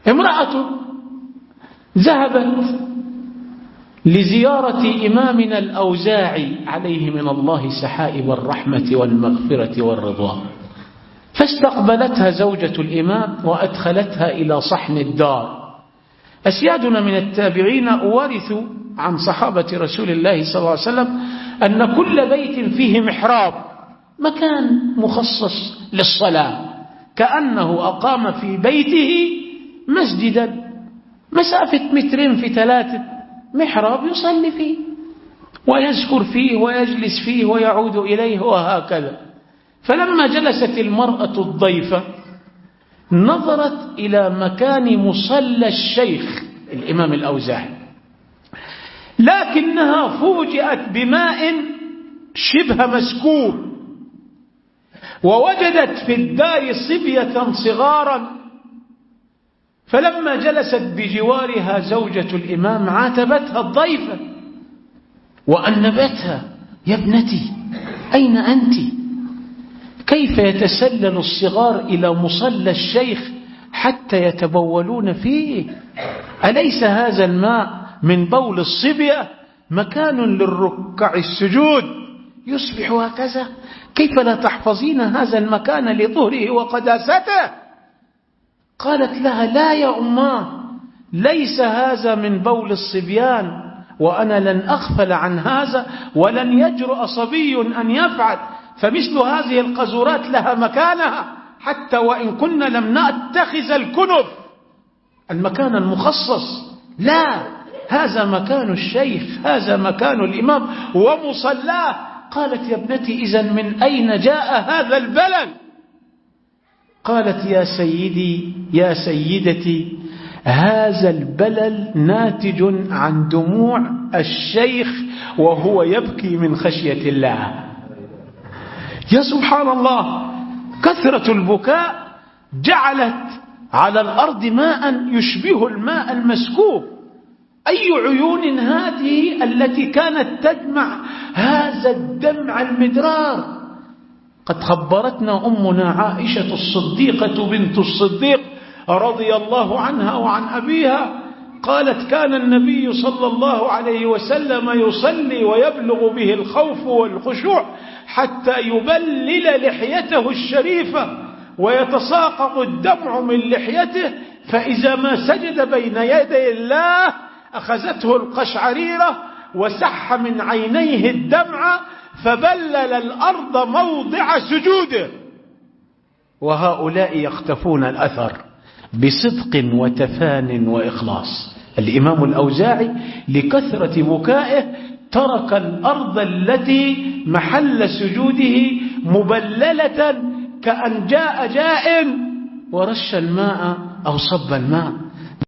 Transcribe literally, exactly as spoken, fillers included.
امرأة ذهبت لزيارة إمامنا الأوزاعي عليه من الله سحائب الرحمة والمغفرة والرضوان، فاستقبلتها زوجة الإمام وأدخلتها إلى صحن الدار. أسيادنا من التابعين ورثوا عن صحابة رسول الله صلى الله عليه وسلم أن كل بيت فيه محراب، مكان مخصص للصلاة، كأنه أقام في بيته مسجدا مسافة مترين في ثلاثة، محراب يصلي فيه ويذكر فيه ويجلس فيه ويعود إليه وهكذا. فلما جلست المرأة الضيفة نظرت إلى مكان مصلى الشيخ الإمام الأوزاعي، لكنها فوجئت بماء شبه مسكوب، ووجدت في الدار صبية صغارا، فلما جلست بجوارها زوجة الإمام عاتبتها الضيفة وأنبتها: يا ابنتي أين أنت؟ كيف يتسلل الصغار إلى مصلى الشيخ حتى يتبولون فيه؟ أليس هذا الماء من بول الصبية مكان للركع السجود يصبح هكذا؟ كيف لا تحفظين هذا المكان لطهره وقداسته؟ قالت لها: لا يا أماه، ليس هذا من بول الصبيان، وأنا لن أغفل عن هذا، ولن يجرؤ صبي أن يفعل، فمثل هذه القذورات لها مكانها، حتى وإن كنا لم نتخذ الكنف المكان المخصص، لا، هذا مكان الشيخ، هذا مكان الإمام ومصلاه. قالت: يا ابنتي إذن من أين جاء هذا البلل؟ قالت: يا سيدي يا سيدتي، هذا البلل ناتج عن دموع الشيخ وهو يبكي من خشية الله. يا سبحان الله، كثرة البكاء جعلت على الأرض ماء يشبه الماء المسكوب. أي عيون هذه التي كانت تدمع هذا الدمع المدرار؟ قد خبرتنا أمنا عائشة الصديقة بنت الصديق رضي الله عنها وعن أبيها، قالت: كان النبي صلى الله عليه وسلم يصلي ويبلغ به الخوف والخشوع حتى يبلل لحيته الشريفة ويتساقط الدمع من لحيته، فإذا ما سجد بين يدي الله أخذته القشعريرة وسح من عينيه الدمع فبلل الأرض موضع سجوده. وهؤلاء يختفون الأثر بصدق وتفان وإخلاص. الإمام الأوزاعي لكثرة بكائه ترك الأرض التي محل سجوده مبللة كأن جاء جاء ورش الماء أو صب الماء.